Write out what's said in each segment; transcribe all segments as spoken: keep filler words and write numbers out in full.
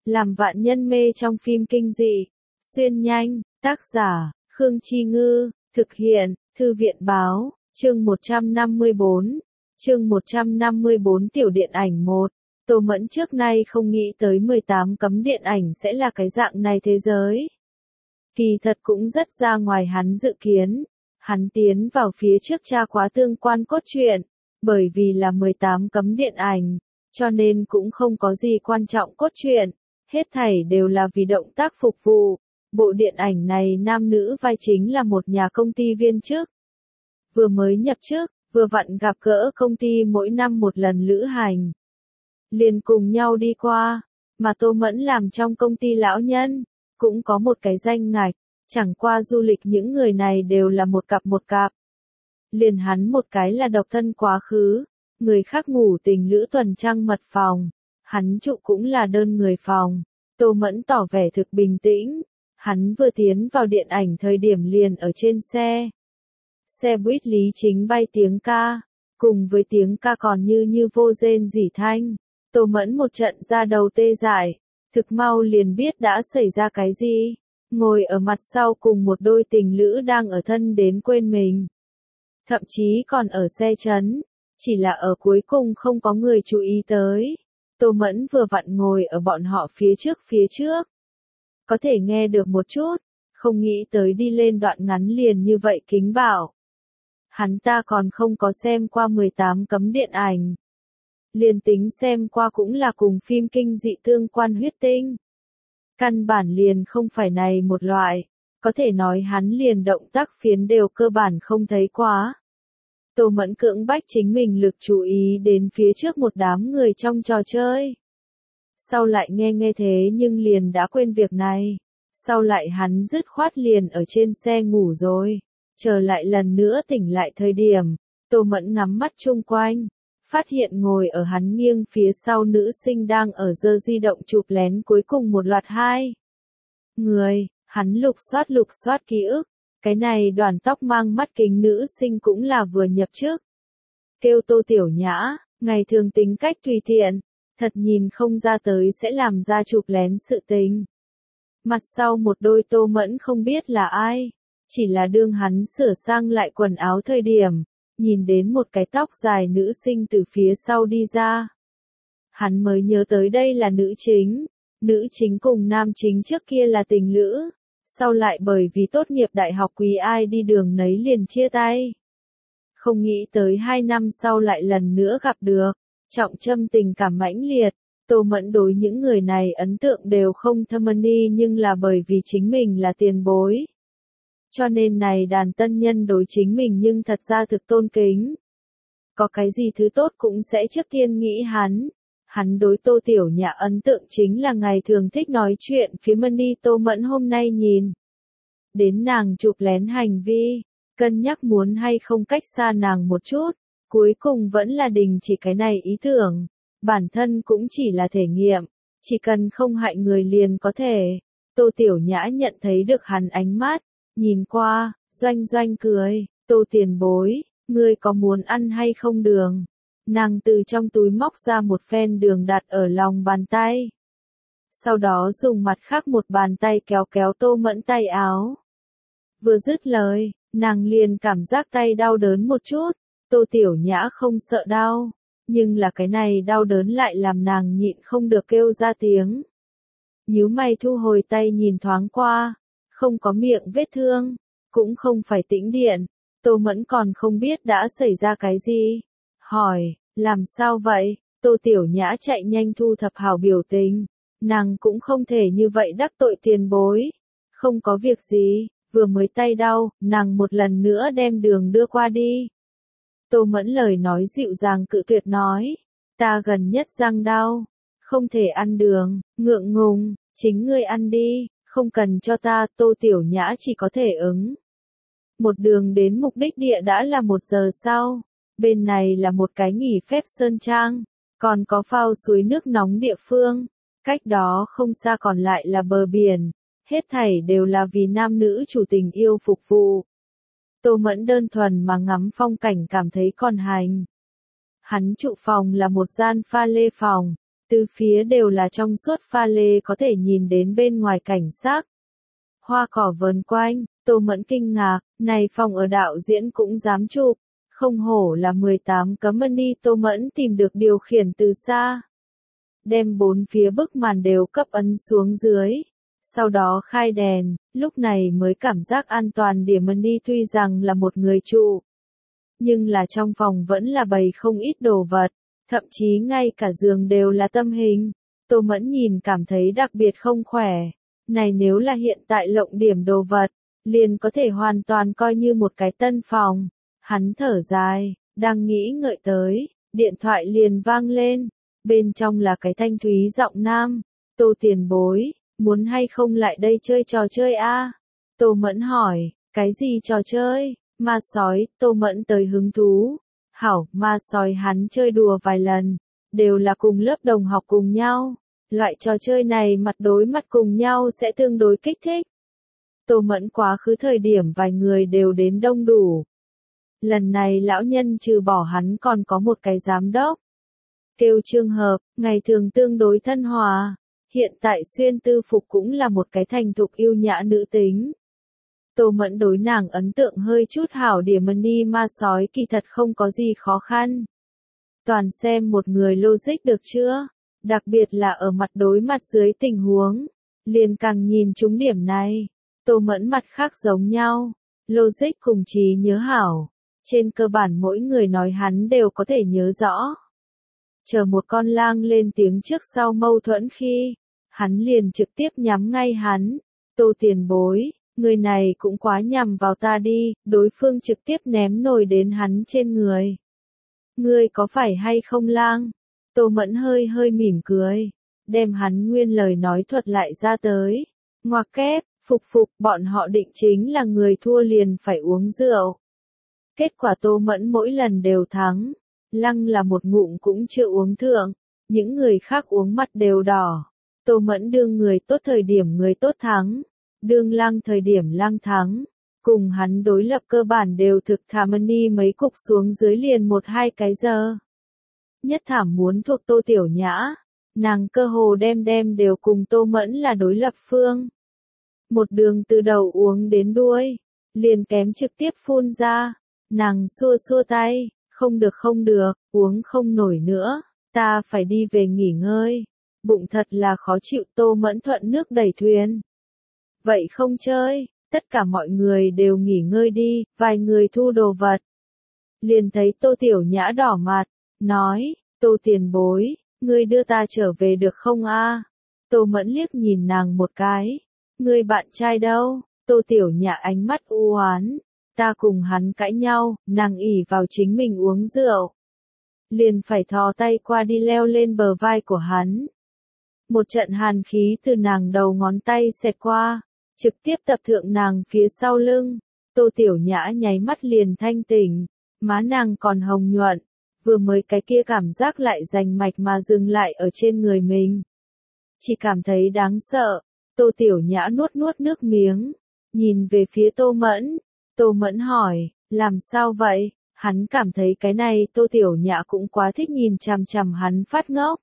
Làm vạn nhân mê trong phim kinh dị. Xuyên nhanh, tác giả, Khương Chi Ngư, thực hiện, Thư viện Báo, chương một trăm năm mươi bốn. Chương một trăm năm mươi bốn Tiểu điện ảnh một. Tô Mẫn trước nay không nghĩ tới mười tám cấm điện ảnh sẽ là cái dạng này thế giới. Kỳ thật cũng rất ra ngoài hắn dự kiến. Hắn tiến vào phía trước tra quá tương quan cốt truyện, bởi vì là mười tám cấm điện ảnh, cho nên cũng không có gì quan trọng cốt truyện, hết thảy đều là vì động tác phục vụ. Bộ điện ảnh này nam nữ vai chính là một nhà công ty viên chức. Vừa mới nhập chức, vừa vặn gặp gỡ công ty mỗi năm một lần lữ hành. Liền cùng nhau đi qua, mà Tô Mẫn làm trong công ty lão nhân, cũng có một cái danh ngạch, chẳng qua du lịch những người này đều là một cặp một cặp. Liền hắn một cái là độc thân quá khứ, người khác ngủ tình lữ tuần trăng mật phòng, hắn trụ cũng là đơn người phòng. Tô Mẫn tỏ vẻ thực bình tĩnh, hắn vừa tiến vào điện ảnh thời điểm liền ở trên xe. Xe buýt Lý Chính bay tiếng ca, cùng với tiếng ca còn như như vô rên rỉ thanh. Tô Mẫn một trận ra đầu tê dại, thực mau liền biết đã xảy ra cái gì. Ngồi ở mặt sau cùng một đôi tình lữ đang ở thân đến quên mình. Thậm chí còn ở xe chấn, chỉ là ở cuối cùng không có người chú ý tới. Tô Mẫn vừa vặn ngồi ở bọn họ phía trước phía trước. Có thể nghe được một chút, không nghĩ tới đi lên đoạn ngắn liền như vậy kính bảo. Hắn ta còn không có xem qua mười tám cấm điện ảnh. Liền tính xem qua cũng là cùng phim kinh dị tương quan huyết tinh. Căn bản liền không phải này một loại, có thể nói hắn liền động tác phiến đều cơ bản không thấy quá. Tô Mẫn cưỡng bách chính mình lực chú ý đến phía trước một đám người trong trò chơi. Sau lại nghe nghe thế nhưng liền đã quên việc này. Sau lại hắn dứt khoát liền ở trên xe ngủ rồi. Trở lại lần nữa tỉnh lại thời điểm, Tô Mẫn ngắm mắt chung quanh, phát hiện ngồi ở hắn nghiêng phía sau nữ sinh đang ở giơ di động chụp lén cuối cùng một loạt hai người. Hắn lục soát lục soát ký ức, cái này đoàn tóc mang mắt kính nữ sinh cũng là vừa nhập chức. Kêu Tô Tiểu Nhã, ngày thường tính cách tùy tiện, thật nhìn không ra tới sẽ làm ra chụp lén sự tình. Mặt sau một đôi Tô Mẫn không biết là ai, chỉ là đương hắn sửa sang lại quần áo thời điểm, nhìn đến một cái tóc dài nữ sinh từ phía sau đi ra. Hắn mới nhớ tới đây là nữ chính, nữ chính cùng nam chính trước kia là tình lữ, sau lại bởi vì tốt nghiệp đại học quý ai đi đường nấy liền chia tay. Không nghĩ tới hai năm sau lại lần nữa gặp được, trọng châm tình cảm mãnh liệt. Tô Mẫn đối những người này ấn tượng đều không thâm ni, nhưng là bởi vì chính mình là tiền bối. Cho nên này đàn tân nhân đối chính mình nhưng thật ra thực tôn kính. Có cái gì thứ tốt cũng sẽ trước tiên nghĩ hắn. Hắn đối Tô Tiểu Nhã ấn tượng chính là ngày thường thích nói chuyện phía Mani. Tô Mẫn hôm nay nhìn đến nàng chụp lén hành vi, cân nhắc muốn hay không cách xa nàng một chút, cuối cùng vẫn là đình chỉ cái này ý tưởng. Bản thân cũng chỉ là thể nghiệm, chỉ cần không hại người liền có thể. Tô Tiểu Nhã nhận thấy được hắn ánh mắt, nhìn qua, doanh doanh cười, Tô tiền bối, ngươi có muốn ăn hay không đường? Nàng từ trong túi móc ra một phen đường đặt ở lòng bàn tay. Sau đó dùng mặt khác một bàn tay kéo kéo Tô Mẫn tay áo. Vừa dứt lời, nàng liền cảm giác tay đau đớn một chút. Tô Tiểu Nhã không sợ đau, nhưng là cái này đau đớn lại làm nàng nhịn không được kêu ra tiếng. Nhíu mày thu hồi tay nhìn thoáng qua, không có miệng vết thương, cũng không phải tĩnh điện. Tô Mẫn còn không biết đã xảy ra cái gì. Hỏi, làm sao vậy? Tô Tiểu Nhã chạy nhanh thu thập hảo biểu tình. Nàng cũng không thể như vậy đắc tội tiền bối. Không có việc gì, vừa mới tay đau, nàng một lần nữa đem đường đưa qua đi. Tô Mẫn lời nói dịu dàng cự tuyệt nói, ta gần nhất răng đau, không thể ăn đường, ngượng ngùng, chính ngươi ăn đi, không cần cho ta. Tô Tiểu Nhã chỉ có thể ứng. Một đường đến mục đích địa đã là một giờ sau, bên này là một cái nghỉ phép sơn trang, còn có phao suối nước nóng địa phương, cách đó không xa còn lại là bờ biển, hết thảy đều là vì nam nữ chủ tình yêu phục vụ. Tô Mẫn đơn thuần mà ngắm phong cảnh cảm thấy còn hành. Hắn trụ phòng là một gian pha lê phòng, Từ phía đều là trong suốt pha lê có thể nhìn đến bên ngoài cảnh sắc. Hoa cỏ vờn quanh, Tô Mẫn kinh ngạc, này phòng ở đạo diễn cũng dám chụp, không hổ là mười tám cấm money. Tô Mẫn tìm được điều khiển từ xa. Đem bốn phía bức màn đều cấp ấn xuống dưới. Sau đó khai đèn, lúc này mới cảm giác an toàn. Điểm money tuy rằng là một người trụ, nhưng là trong phòng vẫn là bày không ít đồ vật, thậm chí ngay cả giường đều là tâm hình. Tô Mẫn nhìn cảm thấy đặc biệt không khỏe. Này nếu là hiện tại lộng điểm đồ vật, liền có thể hoàn toàn coi như một cái tân phòng. Hắn thở dài, đang nghĩ ngợi tới, điện thoại liền vang lên. Bên trong là cái thanh thúy giọng nam. Tô tiền bối, muốn hay không lại đây chơi trò chơi a? Tô Mẫn hỏi, cái gì trò chơi? Ma sói. Tô Mẫn tới hứng thú. Hảo, ma sói hắn chơi đùa vài lần, đều là cùng lớp đồng học cùng nhau. Loại trò chơi này mặt đối mặt cùng nhau sẽ tương đối kích thích. Tô Mẫn quá khứ thời điểm vài người đều đến đông đủ. Lần này lão nhân trừ bỏ hắn còn có một cái giám đốc. Kêu Trương Hợp, ngày thường tương đối thân hòa. Hiện tại xuyên tư phục cũng là một cái thành thục yêu nhã nữ tính. Tô Mẫn đối nàng ấn tượng hơi chút hảo. Điểm money ma sói kỳ thật không có gì khó khăn. Toàn xem một người logic được chưa? Đặc biệt là ở mặt đối mặt dưới tình huống. Liền càng nhìn trúng điểm này. Tô Mẫn mặt khác giống nhau. Logic cùng trí nhớ hảo. Trên cơ bản mỗi người nói hắn đều có thể nhớ rõ. Chờ một con lang lên tiếng trước sau mâu thuẫn khi, hắn liền trực tiếp nhắm ngay hắn. Tô tiền bối, người này cũng quá nhằm vào ta đi. Đối phương trực tiếp ném nồi đến hắn trên người. Ngươi có phải hay không lang? Tô Mẫn hơi hơi mỉm cười, đem hắn nguyên lời nói thuật lại ra tới. Ngoặc kép, phục phục, bọn họ định chính là người thua liền phải uống rượu. Kết quả Tô Mẫn mỗi lần đều thắng. Lăng là một ngụm cũng chưa uống thượng, những người khác uống mặt đều đỏ. Tô Mẫn đương người tốt thời điểm người tốt thắng, đương lăng thời điểm lăng thắng. Cùng hắn đối lập cơ bản đều thực thả money mấy cục xuống dưới liền một hai cái giờ. Nhất thảm muốn thuộc Tô Tiểu Nhã, nàng cơ hồ đem đem đều cùng Tô Mẫn là đối lập phương. Một đường từ đầu uống đến đuôi, liền kém trực tiếp phun ra. Nàng xua xua tay, không được không được, uống không nổi nữa, ta phải đi về nghỉ ngơi. Bụng thật là khó chịu. Tô Mẫn thuận nước đẩy thuyền. Vậy không chơi, tất cả mọi người đều nghỉ ngơi đi, vài người thu đồ vật. Liền thấy Tô Tiểu Nhã đỏ mặt, nói, Tô tiền bối, ngươi đưa ta trở về được không a? Tô Mẫn liếc nhìn nàng một cái, ngươi bạn trai đâu? Tô Tiểu Nhã ánh mắt u oán, ta cùng hắn cãi nhau, nàng ỷ vào chính mình uống rượu. Liền phải thò tay qua đi leo lên bờ vai của hắn. Một trận hàn khí từ nàng đầu ngón tay xẹt qua, trực tiếp tập thượng nàng phía sau lưng. Tô Tiểu Nhã nháy mắt liền thanh tỉnh, má nàng còn hồng nhuận, vừa mới cái kia cảm giác lại rành mạch mà dừng lại ở trên người mình. Chỉ cảm thấy đáng sợ. Tô Tiểu Nhã nuốt nuốt nước miếng, nhìn về phía Tô Mẫn. Tô Mẫn hỏi, làm sao vậy? Hắn cảm thấy cái này Tô Tiểu Nhã cũng quá thích nhìn chằm chằm hắn phát ngốc.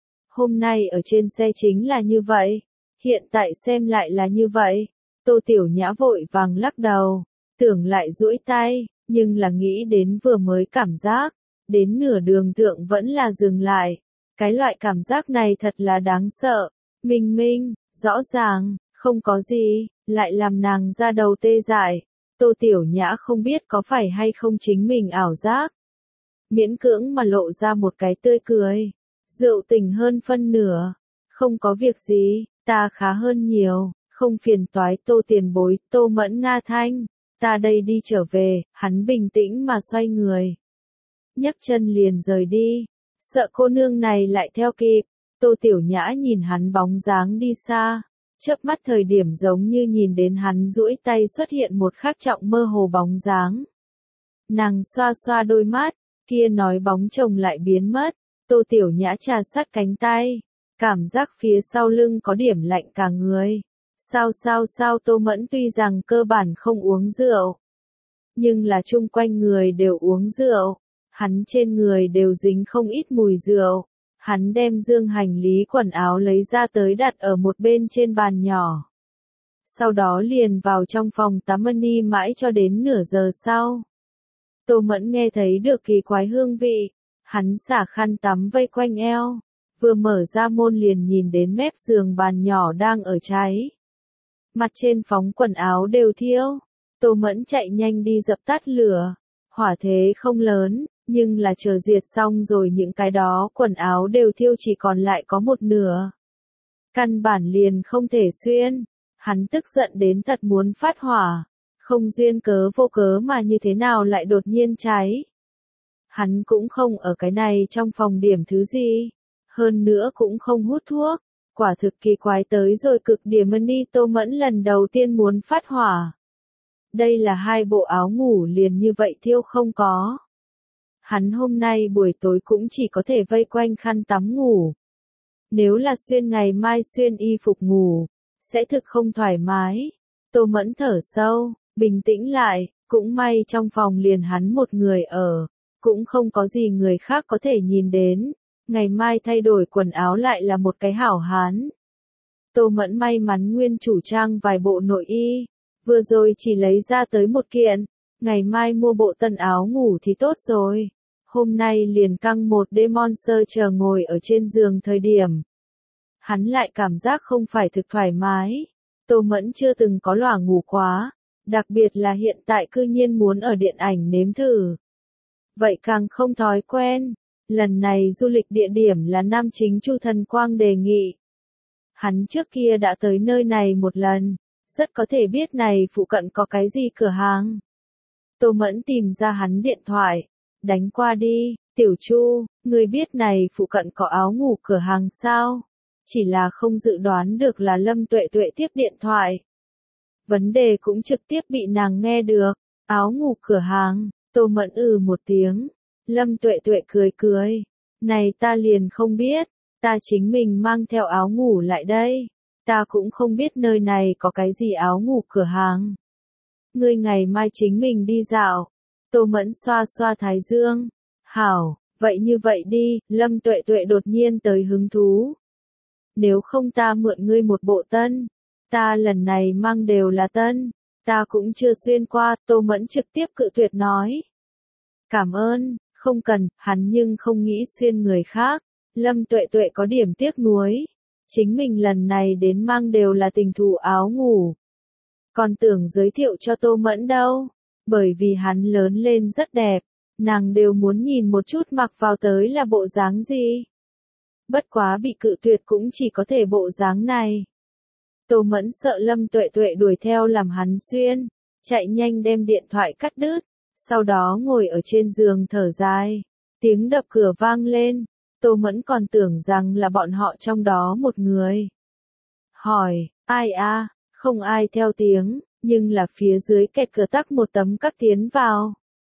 Hôm nay ở trên xe chính là như vậy, hiện tại xem lại là như vậy. Tô Tiểu Nhã vội vàng lắc đầu, tưởng lại duỗi tay, nhưng là nghĩ đến vừa mới cảm giác, đến nửa đường thượng vẫn là dừng lại. Cái loại cảm giác này thật là đáng sợ. Minh minh, rõ ràng, không có gì, lại làm nàng ra đầu tê dại. Tô Tiểu Nhã không biết có phải hay không chính mình ảo giác. Miễn cưỡng mà lộ ra một cái tươi cười. Rượu tỉnh hơn phân nửa. Không có việc gì, ta khá hơn nhiều, không phiền toái. Tô tiền bối. Tô Mẫn nga thanh, ta đây đi trở về. Hắn bình tĩnh mà xoay người, nhấc chân liền rời đi. Sợ cô nương này lại theo kịp. Tô Tiểu Nhã nhìn hắn bóng dáng đi xa, chớp mắt thời điểm giống như nhìn đến hắn duỗi tay xuất hiện một khắc trọng mơ hồ bóng dáng. Nàng xoa xoa đôi mắt, kia nói bóng chồng lại biến mất. Tô Tiểu Nhã trà sát cánh tay, cảm giác phía sau lưng có điểm lạnh cả người. Sao sao sao? Tô Mẫn tuy rằng cơ bản không uống rượu, nhưng là chung quanh người đều uống rượu, hắn trên người đều dính không ít mùi rượu. Hắn đem dương hành lý quần áo lấy ra tới đặt ở một bên trên bàn nhỏ. Sau đó liền vào trong phòng tắm mani mãi cho đến nửa giờ sau. Tô Mẫn nghe thấy được kỳ quái hương vị, hắn xả khăn tắm vây quanh eo, vừa mở ra môn liền nhìn đến mép giường bàn nhỏ đang ở cháy. Mặt trên phóng quần áo đều thiêu, Tô Mẫn chạy nhanh đi dập tắt lửa, hỏa thế không lớn, nhưng là chờ diệt xong rồi những cái đó quần áo đều thiêu chỉ còn lại có một nửa. Căn bản liền không thể xuyên, hắn tức giận đến thật muốn phát hỏa, không duyên cớ vô cớ mà như thế nào lại đột nhiên cháy. Hắn cũng không ở cái này trong phòng điểm thứ gì, hơn nữa cũng không hút thuốc, quả thực kỳ quái tới rồi cực điểm mani. Tô Mẫn lần đầu tiên muốn phát hỏa. Đây là hai bộ áo ngủ liền như vậy thiêu không có. Hắn hôm nay buổi tối cũng chỉ có thể vây quanh khăn tắm ngủ. Nếu là xuyên ngày mai xuyên y phục ngủ, sẽ thực không thoải mái. Tô Mẫn thở sâu, bình tĩnh lại, cũng may trong phòng liền hắn một người ở, cũng không có gì người khác có thể nhìn đến. Ngày mai thay đổi quần áo lại là một cái hảo hán. Tô Mẫn may mắn nguyên chủ trang vài bộ nội y, vừa rồi chỉ lấy ra tới một kiện, ngày mai mua bộ tân áo ngủ thì tốt rồi. Hôm nay liền căng một đêm Monster chờ ngồi ở trên giường thời điểm. Hắn lại cảm giác không phải thực thoải mái. Tô Mẫn chưa từng có lòa ngủ quá, đặc biệt là hiện tại cư nhiên muốn ở điện ảnh nếm thử. Vậy càng không thói quen. Lần này du lịch địa điểm là nam chính Chu Thần Quang đề nghị. Hắn trước kia đã tới nơi này một lần, rất có thể biết này phụ cận có cái gì cửa hàng. Tô Mẫn tìm ra hắn điện thoại, đánh qua đi, Tiểu Chu, người biết này phụ cận có áo ngủ cửa hàng sao? Chỉ là không dự đoán được là Lâm Tuệ Tuệ tiếp điện thoại. Vấn đề cũng trực tiếp bị nàng nghe được, áo ngủ cửa hàng, Tô Mẫn ừ một tiếng. Lâm Tuệ Tuệ cười cười, này ta liền không biết, ta chính mình mang theo áo ngủ lại đây, ta cũng không biết nơi này có cái gì áo ngủ cửa hàng. Ngươi ngày mai chính mình đi dạo. Tô Mẫn xoa xoa thái dương, hảo, vậy như vậy đi. Lâm Tuệ Tuệ đột nhiên tới hứng thú. Nếu không ta mượn ngươi một bộ tân, ta lần này mang đều là tân, ta cũng chưa xuyên qua. Tô Mẫn trực tiếp cự tuyệt nói. Cảm ơn. Không cần, hắn nhưng không nghĩ xuyên người khác. Lâm Tuệ Tuệ có điểm tiếc nuối. Chính mình lần này đến mang đều là tình thù áo ngủ. Còn tưởng giới thiệu cho Tô Mẫn đâu. Bởi vì hắn lớn lên rất đẹp. Nàng đều muốn nhìn một chút mặc vào tới là bộ dáng gì. Bất quá bị cự tuyệt cũng chỉ có thể bộ dáng này. Tô Mẫn sợ Lâm Tuệ Tuệ đuổi theo làm hắn xuyên. Chạy nhanh đem điện thoại cắt đứt. Sau đó ngồi ở trên giường thở dài, tiếng đập cửa vang lên, Tô Mẫn còn tưởng rằng là bọn họ trong đó một người. Hỏi, ai a? Không ai theo tiếng, nhưng là phía dưới kẹt cửa tắc một tấm các tiến vào.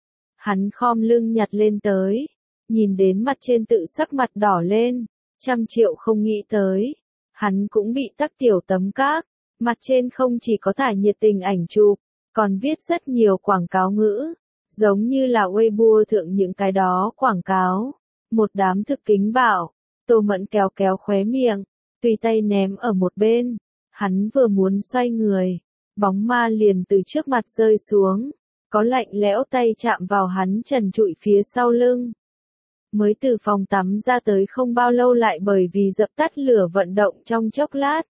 Hắn khom lưng nhặt lên tới, nhìn đến mặt trên tự sắc mặt đỏ lên, trăm triệu không nghĩ tới. Hắn cũng bị tắc tiểu tấm các, mặt trên không chỉ có thả nhiệt tình ảnh chụp, còn viết rất nhiều quảng cáo ngữ. Giống như là Weibo thượng những cái đó quảng cáo. Một đám thực kính bảo. Tô Mẫn kéo kéo khóe miệng, tùy tay ném ở một bên. Hắn vừa muốn xoay người, bóng ma liền từ trước mặt rơi xuống. Có lạnh lẽo tay chạm vào hắn trần trụi phía sau lưng. Mới từ phòng tắm ra tới không bao lâu lại bởi vì dập tắt lửa vận động trong chốc lát.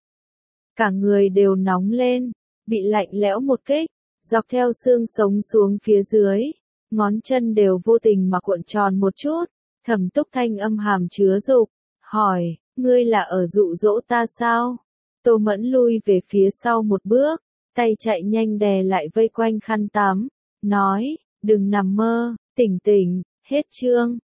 Cả người đều nóng lên, bị lạnh lẽo một kích. Dọc theo xương sống xuống phía dưới, ngón chân đều vô tình mà cuộn tròn một chút, Thẩm Túc thanh âm hàm chứa dục, hỏi, ngươi là ở dụ dỗ ta sao? Tô Mẫn lui về phía sau một bước, tay chạy nhanh đè lại vây quanh khăn tắm, nói, đừng nằm mơ, tỉnh tỉnh, hết chương.